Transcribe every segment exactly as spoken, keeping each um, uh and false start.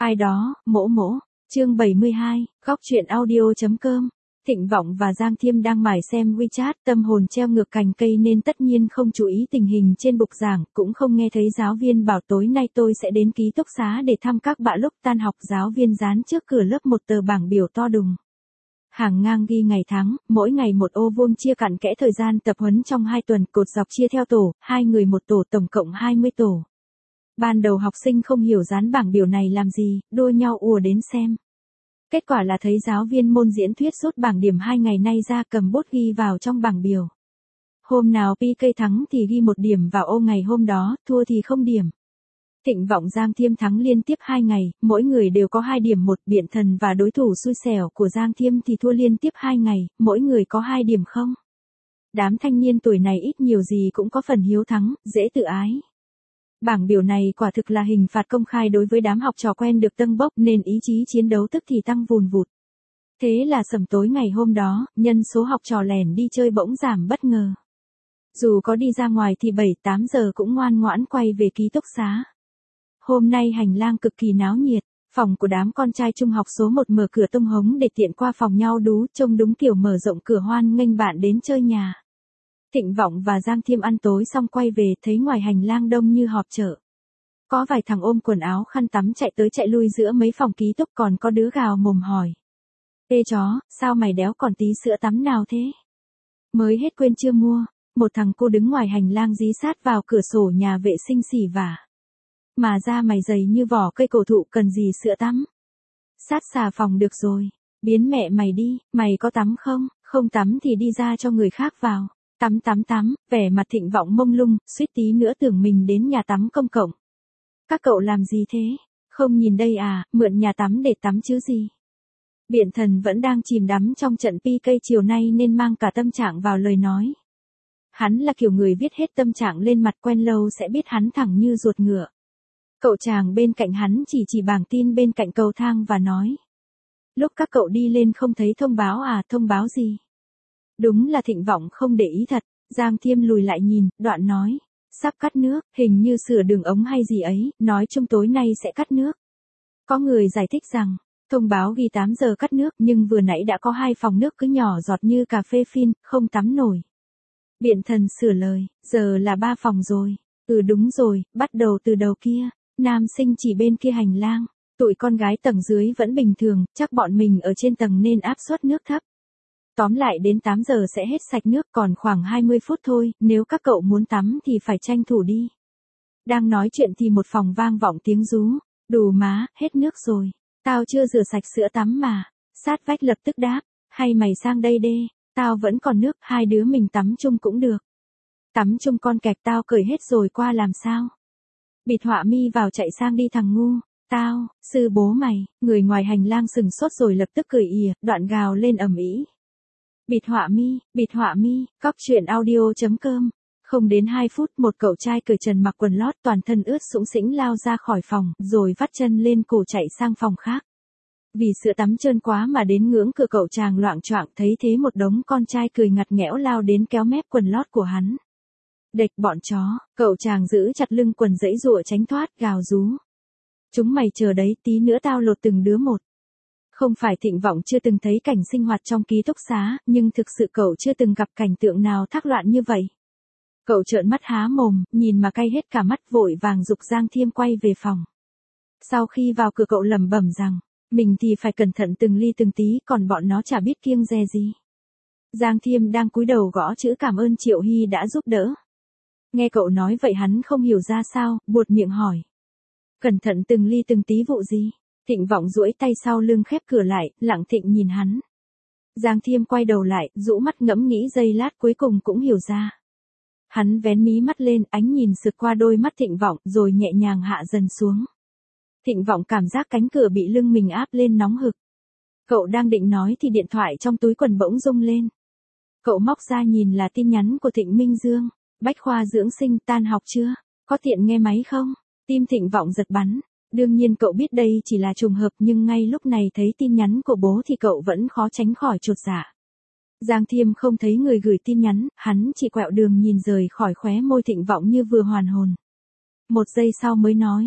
Ai đó, mỗ mỗ. Chương bảy mươi hai, góc truyện audio.com. Thịnh Vọng và Giang Thiêm đang mải xem WeChat, tâm hồn treo ngược cành cây nên tất nhiên không chú ý tình hình trên bục giảng, cũng không nghe thấy giáo viên bảo tối nay tôi sẽ đến ký túc xá để thăm các bạn. Lúc tan học, giáo viên dán trước cửa lớp một tờ bảng biểu to đùng. Hàng ngang ghi ngày tháng, mỗi ngày một ô vuông, chia cặn kẽ thời gian tập huấn trong hai tuần, cột dọc chia theo tổ, hai người một tổ, tổng cộng hai mươi tổ. Ban đầu học sinh không hiểu dán bảng biểu này làm gì, đua nhau ùa đến xem. Kết quả là thấy giáo viên môn diễn thuyết rút bảng điểm hai ngày nay ra, cầm bút ghi vào trong bảng biểu. Hôm nào pê ca thắng thì ghi một điểm vào ô ngày hôm đó, thua thì không điểm. Thịnh Vọng Giang Thiêm thắng liên tiếp hai ngày, mỗi người đều có hai điểm một. Biện Thần và đối thủ xui xẻo của Giang Thiêm thì thua liên tiếp hai ngày, mỗi người có hai điểm không. Đám thanh niên tuổi này ít nhiều gì cũng có phần hiếu thắng, dễ tự ái. Bảng biểu này quả thực là hình phạt công khai đối với đám học trò quen được tâng bốc, nên ý chí chiến đấu tức thì tăng vùn vụt. Thế là sẩm tối ngày hôm đó, nhân số học trò lẻn đi chơi bỗng giảm bất ngờ. Dù có đi ra ngoài thì bảy tám giờ cũng ngoan ngoãn quay về ký túc xá. Hôm nay hành lang cực kỳ náo nhiệt, phòng của đám con trai trung học số một mở cửa tung hống để tiện qua phòng nhau đú, trông đúng kiểu mở rộng cửa hoan nghênh bạn đến chơi nhà. Thịnh Vọng và Giang Thiêm ăn tối xong quay về, thấy ngoài hành lang đông như họp chợ. Có vài thằng ôm quần áo khăn tắm chạy tới chạy lui giữa mấy phòng ký túc, còn có đứa gào mồm hỏi. Ê chó, sao mày đéo còn tí sữa tắm nào thế? Mới hết quên chưa mua. Một thằng cô đứng ngoài hành lang dí sát vào cửa sổ nhà vệ sinh xỉ vả. Mà da mày dày như vỏ cây cổ thụ, cần gì sữa tắm? Sát xà phòng được rồi. Biến mẹ mày đi, mày có tắm không? Không tắm thì đi ra cho người khác vào. Tắm tắm tắm, vẻ mặt Thịnh Vọng mông lung, suýt tí nữa tưởng mình đến nhà tắm công cộng. Các cậu làm gì thế? Không nhìn đây à, mượn nhà tắm để tắm chứ gì. Biện Thần vẫn đang chìm đắm trong trận pê ca chiều nay nên mang cả tâm trạng vào lời nói. Hắn là kiểu người viết hết tâm trạng lên mặt, quen lâu sẽ biết hắn thẳng như ruột ngựa. Cậu chàng bên cạnh hắn chỉ chỉ bảng tin bên cạnh cầu thang và nói. Lúc các cậu đi lên không thấy thông báo à? Thông báo gì? Đúng là Thịnh Vọng không để ý thật. Giang Thiêm lùi lại nhìn, đoạn nói. Sắp cắt nước, hình như sửa đường ống hay gì ấy, nói chung tối nay sẽ cắt nước. Có người giải thích rằng, thông báo ghi tám giờ cắt nước, nhưng vừa nãy đã có hai phòng nước cứ nhỏ giọt như cà phê phin, không tắm nổi. Biện Thần sửa lời, giờ là ba phòng rồi. Ừ đúng rồi, bắt đầu từ đầu kia. Nam sinh chỉ bên kia hành lang. Tụi con gái tầng dưới vẫn bình thường, chắc bọn mình ở trên tầng nên áp suất nước thấp. Tóm lại đến tám giờ sẽ hết sạch nước, còn khoảng hai mươi phút thôi, nếu các cậu muốn tắm thì phải tranh thủ đi. Đang nói chuyện thì một phòng vang vọng tiếng rú. Đù má, hết nước rồi. Tao chưa rửa sạch sữa tắm mà. Sát vách lập tức đáp, hay mày sang đây đê, tao vẫn còn nước, hai đứa mình tắm chung cũng được. Tắm chung con kẹt, tao cởi hết rồi qua làm sao? Bịt họa mi vào chạy sang đi thằng ngu. Tao, sư bố mày. Người ngoài hành lang sừng sốt rồi lập tức cười ìa, đoạn gào lên ầm ĩ. Bịt họa mi, bịt họa mi, góc truyện audio.com. Không đến hai phút, một cậu trai cởi trần mặc quần lót, toàn thân ướt sũng sĩnh lao ra khỏi phòng, rồi vắt chân lên cổ chạy sang phòng khác. Vì sữa tắm trơn quá mà đến ngưỡng cửa, cậu chàng loạng choạng, thấy thế một đống con trai cười ngặt nghẽo lao đến kéo mép quần lót của hắn. Đệch bọn chó, cậu chàng giữ chặt lưng quần giãy giụa tránh thoát, gào rú. Chúng mày chờ đấy, tí nữa tao lột từng đứa một. Không phải Thịnh Vọng chưa từng thấy cảnh sinh hoạt trong ký túc xá, nhưng thực sự cậu chưa từng gặp cảnh tượng nào thác loạn như vậy. Cậu trợn mắt há mồm, nhìn mà cay hết cả mắt, vội vàng giục Giang Thiêm quay về phòng. Sau khi vào cửa cậu lẩm bẩm rằng, mình thì phải cẩn thận từng ly từng tí, còn bọn nó chả biết kiêng dè gì. Giang Thiêm đang cúi đầu gõ chữ cảm ơn Triệu Hy đã giúp đỡ. Nghe cậu nói vậy hắn không hiểu ra sao, buột miệng hỏi. Cẩn thận từng ly từng tí vụ gì? Thịnh Vọng duỗi tay sau lưng khép cửa lại, lặng thịnh nhìn hắn. Giang Thiêm quay đầu lại, rũ mắt ngẫm nghĩ giây lát cuối cùng cũng hiểu ra. Hắn vén mí mắt lên, ánh nhìn sượt qua đôi mắt Thịnh Vọng, rồi nhẹ nhàng hạ dần xuống. Thịnh Vọng cảm giác cánh cửa bị lưng mình áp lên nóng hực. Cậu đang định nói thì điện thoại trong túi quần bỗng rung lên. Cậu móc ra nhìn là tin nhắn của Thịnh Minh Dương. Bách khoa dưỡng sinh, tan học chưa? Có tiện nghe máy không? Tim Thịnh Vọng giật bắn. Đương nhiên cậu biết đây chỉ là trùng hợp, nhưng ngay lúc này thấy tin nhắn của bố thì cậu vẫn khó tránh khỏi chột dạ. Giang Thiêm không thấy người gửi tin nhắn, hắn chỉ quẹo đường nhìn rời khỏi khóe môi Thịnh Vọng như vừa hoàn hồn. Một giây sau mới nói,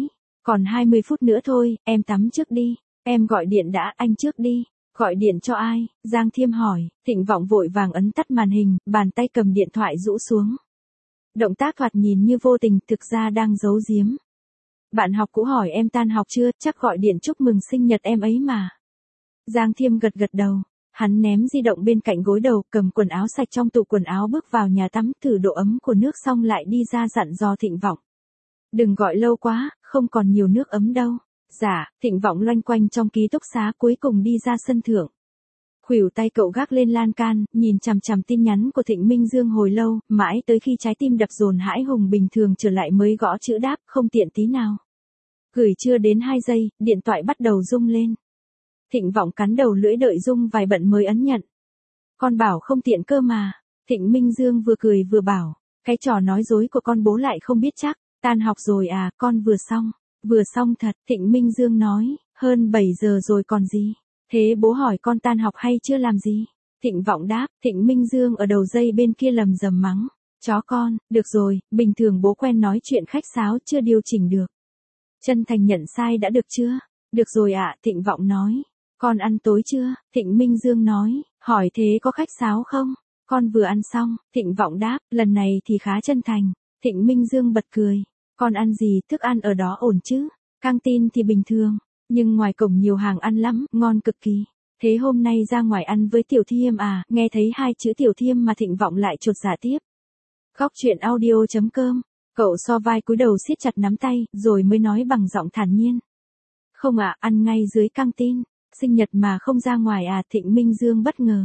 Còn hai mươi phút nữa thôi, em tắm trước đi. Em gọi điện đã, anh trước đi. Gọi điện cho ai? Giang Thiêm hỏi. Thịnh Vọng vội vàng ấn tắt màn hình, bàn tay cầm điện thoại rũ xuống. Động tác thoạt nhìn như vô tình, thực ra đang giấu giếm. Bạn học cũ hỏi em tan học chưa, chắc gọi điện chúc mừng sinh nhật em ấy mà. Giang Thiêm gật gật đầu. Hắn ném di động bên cạnh gối đầu, cầm quần áo sạch trong tủ quần áo bước vào nhà tắm, thử độ ấm của nước xong lại đi ra dặn dò Thịnh Vọng. Đừng gọi lâu quá, không còn nhiều nước ấm đâu. Dạ, Thịnh Vọng loanh quanh trong ký túc xá cuối cùng đi ra sân thượng. Khuỷu tay cậu gác lên lan can, nhìn chằm chằm tin nhắn của Thịnh Minh Dương hồi lâu, mãi tới khi trái tim đập dồn hãi hùng bình thường trở lại mới gõ chữ đáp, không tiện tí nào. Gửi chưa đến hai giây, điện thoại bắt đầu rung lên. Thịnh Vọng cắn đầu lưỡi đợi rung vài bận mới ấn nhận. Con bảo không tiện cơ mà. Thịnh Minh Dương vừa cười vừa bảo, cái trò nói dối của con bố lại không biết chắc. Tan học rồi à, con vừa xong. Vừa xong thật, Thịnh Minh Dương nói, hơn bảy giờ rồi còn gì. Thế bố hỏi con tan học hay chưa làm gì? Thịnh Vọng đáp, Thịnh Minh Dương ở đầu dây bên kia lầm rầm mắng. Chó con, được rồi, bình thường bố quen nói chuyện khách sáo chưa điều chỉnh được. Chân thành nhận sai đã được chưa? Được rồi ạ, à, Thịnh Vọng nói. Con ăn tối chưa? Thịnh Minh Dương nói, hỏi thế có khách sáo không? Con vừa ăn xong, Thịnh Vọng đáp, lần này thì khá chân thành. Thịnh Minh Dương bật cười. Con ăn gì, thức ăn ở đó ổn chứ? Căng tin thì bình thường, nhưng ngoài cổng nhiều hàng ăn lắm, ngon cực kỳ. Thế hôm nay ra ngoài ăn với Tiểu Thiêm à? Nghe thấy hai chữ Tiểu Thiêm mà Thịnh Vọng lại chột dạ tiếp. Góc truyện audio chấm com. Cậu so vai cúi đầu siết chặt nắm tay, rồi mới nói bằng giọng thản nhiên. Không ạ, à, ăn ngay dưới căng tin. Sinh nhật mà không ra ngoài à? Thịnh Minh Dương bất ngờ.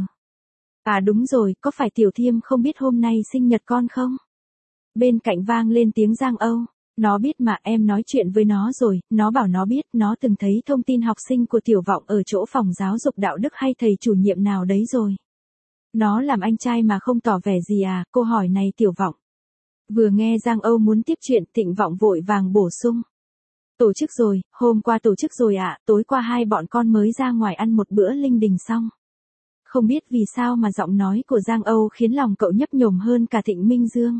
À đúng rồi, có phải Tiểu Thiêm không biết hôm nay sinh nhật con không? Bên cạnh vang lên tiếng Giang Âu. Nó biết mà, em nói chuyện với nó rồi, nó bảo nó biết, nó từng thấy thông tin học sinh của Tiểu Vọng ở chỗ phòng giáo dục đạo đức hay thầy chủ nhiệm nào đấy rồi. Nó làm anh trai mà không tỏ vẻ gì à? Cô hỏi này Tiểu Vọng. Vừa nghe Giang Âu muốn tiếp chuyện, Thịnh Vọng vội vàng bổ sung. Tổ chức rồi, hôm qua tổ chức rồi ạ, à, tối qua hai bọn con mới ra ngoài ăn một bữa linh đình xong. Không biết vì sao mà giọng nói của Giang Âu khiến lòng cậu nhấp nhổm hơn cả Thịnh Minh Dương.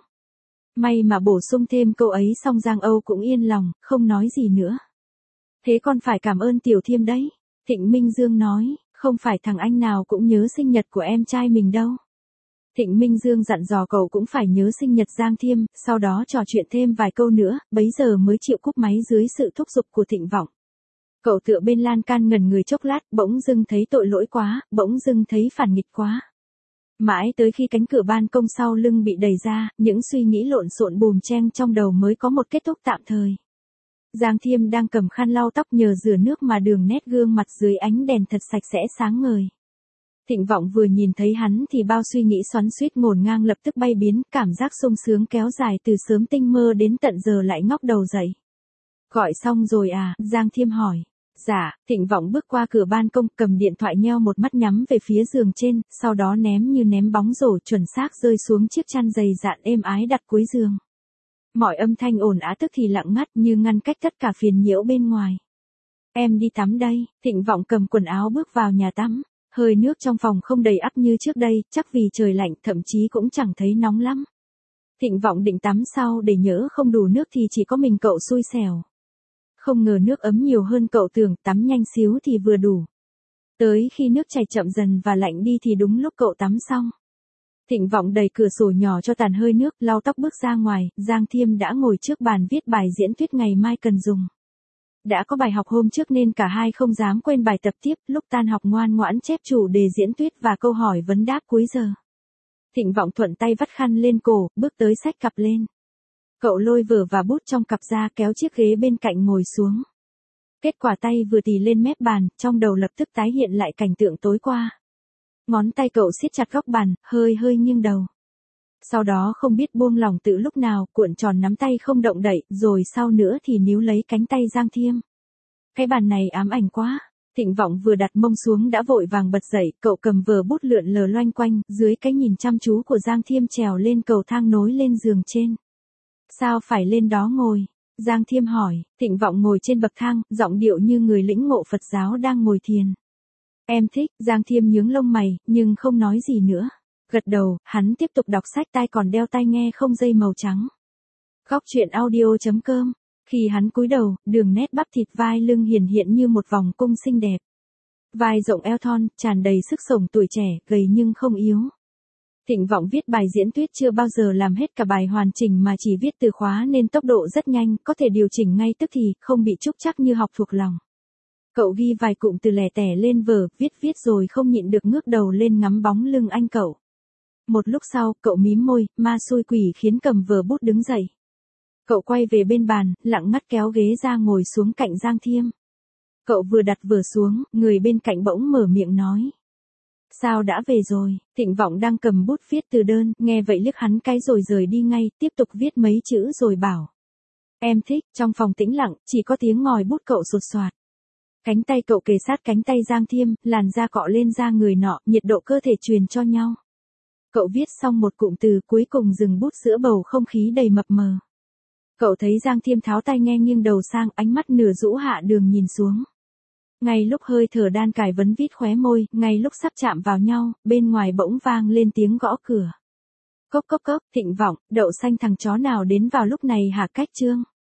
May mà bổ sung thêm câu ấy xong Giang Âu cũng yên lòng, không nói gì nữa. Thế con phải cảm ơn Tiểu Thiêm đấy. Thịnh Minh Dương nói, không phải thằng anh nào cũng nhớ sinh nhật của em trai mình đâu. Thịnh Minh Dương dặn dò cậu cũng phải nhớ sinh nhật Giang Thiêm, sau đó trò chuyện thêm vài câu nữa, bấy giờ mới chịu cúp máy dưới sự thúc giục của Thịnh Vọng. Cậu tựa bên lan can ngẩn người chốc lát, bỗng dưng thấy tội lỗi quá, bỗng dưng thấy phản nghịch quá. Mãi tới khi cánh cửa ban công sau lưng bị đẩy ra, những suy nghĩ lộn xộn bùm chen trong đầu mới có một kết thúc tạm thời. Giang Thiêm đang cầm khăn lau tóc nhờ rửa nước mà đường nét gương mặt dưới ánh đèn thật sạch sẽ sáng ngời. Thịnh Vọng vừa nhìn thấy hắn thì bao suy nghĩ xoắn xuýt ngổn ngang lập tức bay biến, cảm giác sung sướng kéo dài từ sớm tinh mơ đến tận giờ lại ngóc đầu dậy. Gọi xong rồi à? Giang Thiêm hỏi. Dạ, Thịnh Vọng bước qua cửa ban công, cầm điện thoại nheo một mắt nhắm về phía giường trên, sau đó ném như ném bóng rổ chuẩn xác rơi xuống chiếc chăn dày dạn êm ái đặt cuối giường. Mọi âm thanh ồn ào tức thì lặng ngắt như ngăn cách tất cả phiền nhiễu bên ngoài. Em đi tắm đây. Thịnh Vọng cầm quần áo bước vào nhà tắm. Hơi nước trong phòng không đầy ắp như trước đây, chắc vì trời lạnh, thậm chí cũng chẳng thấy nóng lắm. Thịnh Vọng định tắm sau để nhỡ không đủ nước thì chỉ có mình cậu xui xẻo. Không ngờ nước ấm nhiều hơn cậu tưởng, tắm nhanh xíu thì vừa đủ. Tới khi nước chảy chậm dần và lạnh đi thì đúng lúc cậu tắm xong. Thịnh Vọng đẩy cửa sổ nhỏ cho tàn hơi nước, lau tóc bước ra ngoài, Giang Thiêm đã ngồi trước bàn viết bài diễn thuyết ngày mai cần dùng. Đã có bài học hôm trước nên cả hai không dám quên bài tập tiếp, lúc tan học ngoan ngoãn chép chủ đề diễn thuyết và câu hỏi vấn đáp cuối giờ. Thịnh Vọng thuận tay vắt khăn lên cổ, bước tới xách cặp lên. Cậu lôi vở và bút trong cặp ra kéo chiếc ghế bên cạnh ngồi xuống. Kết quả tay vừa tì lên mép bàn, trong đầu lập tức tái hiện lại cảnh tượng tối qua. Ngón tay cậu siết chặt góc bàn, hơi hơi nghiêng đầu. Sau đó không biết buông lỏng từ lúc nào, cuộn tròn nắm tay không động đậy, rồi sau nữa thì níu lấy cánh tay Giang Thiêm. Cái bàn này ám ảnh quá. Thịnh Vọng vừa đặt mông xuống đã vội vàng bật dậy, cậu cầm vở bút lượn lờ loanh quanh, dưới cái nhìn chăm chú của Giang Thiêm trèo lên cầu thang nối lên giường trên. Sao phải lên đó ngồi? Giang Thiêm hỏi. Thịnh Vọng ngồi trên bậc thang, giọng điệu như người lĩnh ngộ Phật giáo đang ngồi thiền. Em thích. Giang Thiêm nhướng lông mày, nhưng không nói gì nữa. Gật đầu, hắn tiếp tục đọc sách, tai còn đeo tai nghe không dây màu trắng. Góc truyện audio chấm com Khi hắn cúi đầu, đường nét bắp thịt vai lưng hiển hiện như một vòng cung xinh đẹp. Vai rộng eo thon, tràn đầy sức sống tuổi trẻ, gầy nhưng không yếu. Thịnh Vọng viết bài diễn thuyết chưa bao giờ làm hết cả bài hoàn chỉnh mà chỉ viết từ khóa nên tốc độ rất nhanh, có thể điều chỉnh ngay tức thì, không bị trúc trắc như học thuộc lòng. Cậu ghi vài cụm từ lẻ tẻ lên vở, viết viết rồi không nhịn được ngước đầu lên ngắm bóng lưng anh cậu. Một lúc sau, cậu mím môi, ma xui quỷ khiến cầm vở bút đứng dậy. Cậu quay về bên bàn, lặng ngắt kéo ghế ra ngồi xuống cạnh Giang Thiêm. Cậu vừa đặt vở xuống, người bên cạnh bỗng mở miệng nói. Sao đã về rồi? Thịnh Vọng đang cầm bút viết từ đơn, nghe vậy liếc hắn cái rồi rời đi ngay, tiếp tục viết mấy chữ rồi bảo. Em thích. Trong phòng tĩnh lặng, chỉ có tiếng ngòi bút cậu sột soạt. Cánh tay cậu kề sát cánh tay Giang Thiêm, làn da cọ lên da người nọ, nhiệt độ cơ thể truyền cho nhau. Cậu viết xong một cụm từ cuối cùng dừng bút giữa bầu không khí đầy mập mờ. Cậu thấy Giang Thiêm tháo tai nghe nghiêng đầu sang, ánh mắt nửa rũ hạ đường nhìn xuống. Ngay lúc hơi thở đan cài vấn vít khóe môi, ngay lúc sắp chạm vào nhau, bên ngoài bỗng vang lên tiếng gõ cửa. Cốc cốc cốc, Thịnh Vọng, đậu xanh thằng chó nào đến vào lúc này hả Cách Trương?